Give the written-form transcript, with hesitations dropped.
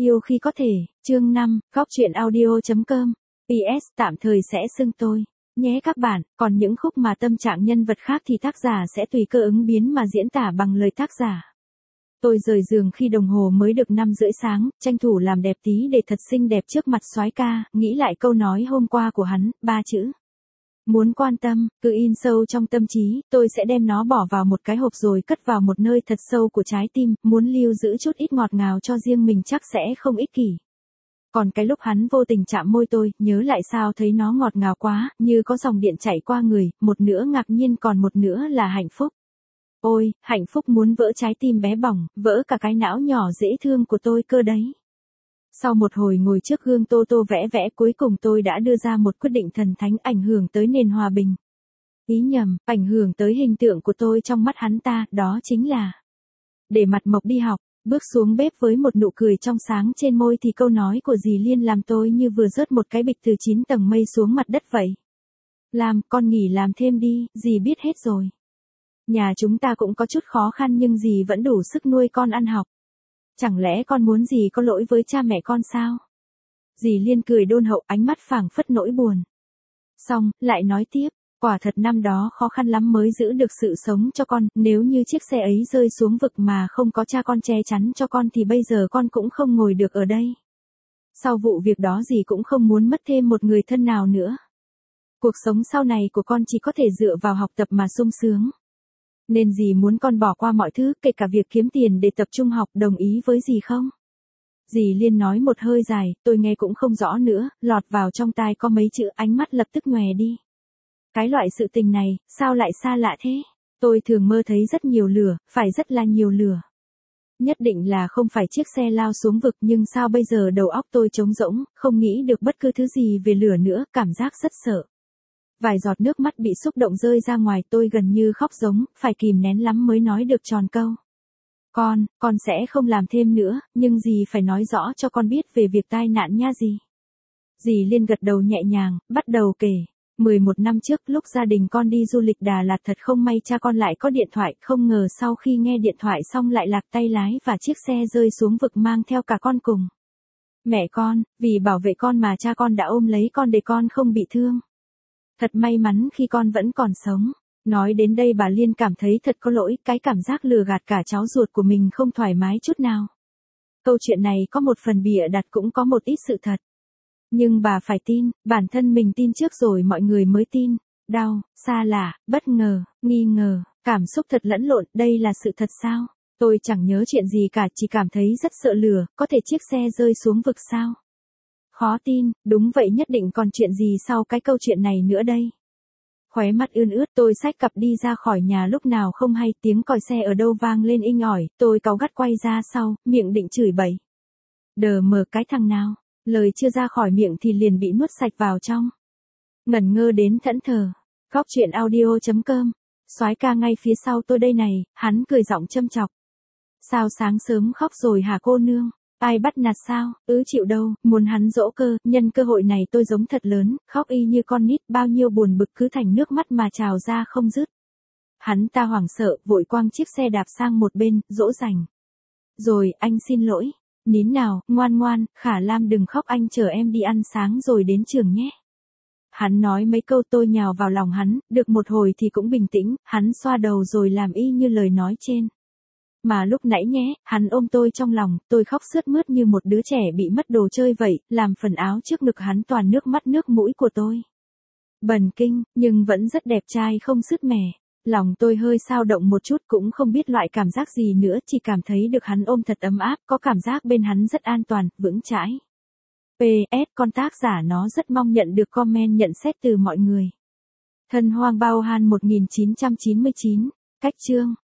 Yêu khi có thể, chương 5, góc truyện audio.com. PS tạm thời sẽ xưng tôi. Nhé các bạn, còn những khúc mà tâm trạng nhân vật khác thì tác giả sẽ tùy cơ ứng biến mà diễn tả bằng lời tác giả. Tôi rời giường khi đồng hồ mới được 5:30 sáng, tranh thủ làm đẹp tí để thật xinh đẹp trước mặt soái ca, nghĩ lại câu nói hôm qua của hắn, 3 chữ. Muốn quan tâm, cứ in sâu trong tâm trí, tôi sẽ đem nó bỏ vào một cái hộp rồi cất vào một nơi thật sâu của trái tim, muốn lưu giữ chút ít ngọt ngào cho riêng mình chắc sẽ không ích kỷ. Còn cái lúc hắn vô tình chạm môi tôi, nhớ lại sao thấy nó ngọt ngào quá, như có dòng điện chảy qua người, một nửa ngạc nhiên còn một nửa là hạnh phúc. Ôi, hạnh phúc muốn vỡ trái tim bé bỏng, vỡ cả cái não nhỏ dễ thương của tôi cơ đấy. Sau một hồi ngồi trước gương tô tô vẽ vẽ cuối cùng tôi đã đưa ra một quyết định thần thánh ảnh hưởng tới nền hòa bình. Ý nhầm, ảnh hưởng tới hình tượng của tôi trong mắt hắn ta, đó chính là để mặt mộc đi học, bước xuống bếp với một nụ cười trong sáng trên môi thì câu nói của dì Liên làm tôi như vừa rớt một cái bịch từ 9 tầng mây xuống mặt đất vậy. Làm, con nghỉ làm thêm đi, dì biết hết rồi. Nhà chúng ta cũng có chút khó khăn nhưng dì vẫn đủ sức nuôi con ăn học. Chẳng lẽ con muốn dì có lỗi với cha mẹ con sao? Dì Liên cười đôn hậu ánh mắt phảng phất nỗi buồn. Xong, lại nói tiếp, quả thật năm đó khó khăn lắm mới giữ được sự sống cho con, nếu như chiếc xe ấy rơi xuống vực mà không có cha con che chắn cho con thì bây giờ con cũng không ngồi được ở đây. Sau vụ việc đó dì cũng không muốn mất thêm một người thân nào nữa. Cuộc sống sau này của con chỉ có thể dựa vào học tập mà sung sướng. Nên dì muốn con bỏ qua mọi thứ, kể cả việc kiếm tiền để tập trung học, đồng ý với dì không? Dì Liên nói một hơi dài, tôi nghe cũng không rõ nữa, lọt vào trong tai có mấy chữ, ánh mắt lập tức nhòe đi. Cái loại sự tình này, sao lại xa lạ thế? Tôi thường mơ thấy rất nhiều lửa, phải rất là nhiều lửa. Nhất định là không phải chiếc xe lao xuống vực nhưng sao bây giờ đầu óc tôi trống rỗng, không nghĩ được bất cứ thứ gì về lửa nữa, cảm giác rất sợ. Vài giọt nước mắt bị xúc động rơi ra ngoài tôi gần như khóc giống, phải kìm nén lắm mới nói được tròn câu. Con sẽ không làm thêm nữa, nhưng dì phải nói rõ cho con biết về việc tai nạn nha dì. Dì Liên gật đầu nhẹ nhàng, bắt đầu kể. 11 năm trước lúc gia đình con đi du lịch Đà Lạt thật không may cha con lại có điện thoại, không ngờ sau khi nghe điện thoại xong lại lạc tay lái và chiếc xe rơi xuống vực mang theo cả con cùng. Mẹ con, vì bảo vệ con mà cha con đã ôm lấy con để con không bị thương. Thật may mắn khi con vẫn còn sống. Nói đến đây bà Liên cảm thấy thật có lỗi, cái cảm giác lừa gạt cả cháu ruột của mình không thoải mái chút nào. Câu chuyện này có một phần bịa đặt cũng có một ít sự thật. Nhưng bà phải tin, bản thân mình tin trước rồi mọi người mới tin. Đau, xa lạ, bất ngờ, nghi ngờ, cảm xúc thật lẫn lộn, đây là sự thật sao? Tôi chẳng nhớ chuyện gì cả, chỉ cảm thấy rất sợ lửa, có thể chiếc xe rơi xuống vực sao? Khó tin, đúng vậy nhất định còn chuyện gì sau cái câu chuyện này nữa đây? Khóe mắt ươn ướt tôi xách cặp đi ra khỏi nhà lúc nào không hay tiếng còi xe ở đâu vang lên inh ỏi, tôi cáu gắt quay ra sau, miệng định chửi bậy. Đờ mờ cái thằng nào, lời chưa ra khỏi miệng thì liền bị nuốt sạch vào trong. Ngẩn ngơ đến thẫn thờ, góc truyện audio.com, soái ca ngay phía sau tôi đây này, hắn cười giọng châm chọc. Sao sáng sớm khóc rồi hả cô nương? Ai bắt nạt sao, chịu đâu, muốn hắn dỗ cơ, nhân cơ hội này tôi giống thật lớn, khóc y như con nít, bao nhiêu buồn bực cứ thành nước mắt mà trào ra không dứt. Hắn ta hoảng sợ, vội quăng chiếc xe đạp sang một bên, dỗ dành. Rồi, anh xin lỗi. Nín nào, ngoan ngoan, Khả Lam đừng khóc anh chờ em đi ăn sáng rồi đến trường nhé. Hắn nói mấy câu tôi nhào vào lòng hắn, được một hồi thì cũng bình tĩnh, hắn xoa đầu rồi làm y như lời nói trên. Mà lúc nãy nhé, hắn ôm tôi trong lòng, tôi khóc sướt mướt như một đứa trẻ bị mất đồ chơi vậy, làm phần áo trước ngực hắn toàn nước mắt nước mũi của tôi. Bần kinh, nhưng vẫn rất đẹp trai không sứt mẻ. Lòng tôi hơi xao động một chút cũng không biết loại cảm giác gì nữa, chỉ cảm thấy được hắn ôm thật ấm áp, có cảm giác bên hắn rất an toàn, vững chãi. PS, con tác giả nó rất mong nhận được comment nhận xét từ mọi người. Thân hoang bao han 1999, cách chương.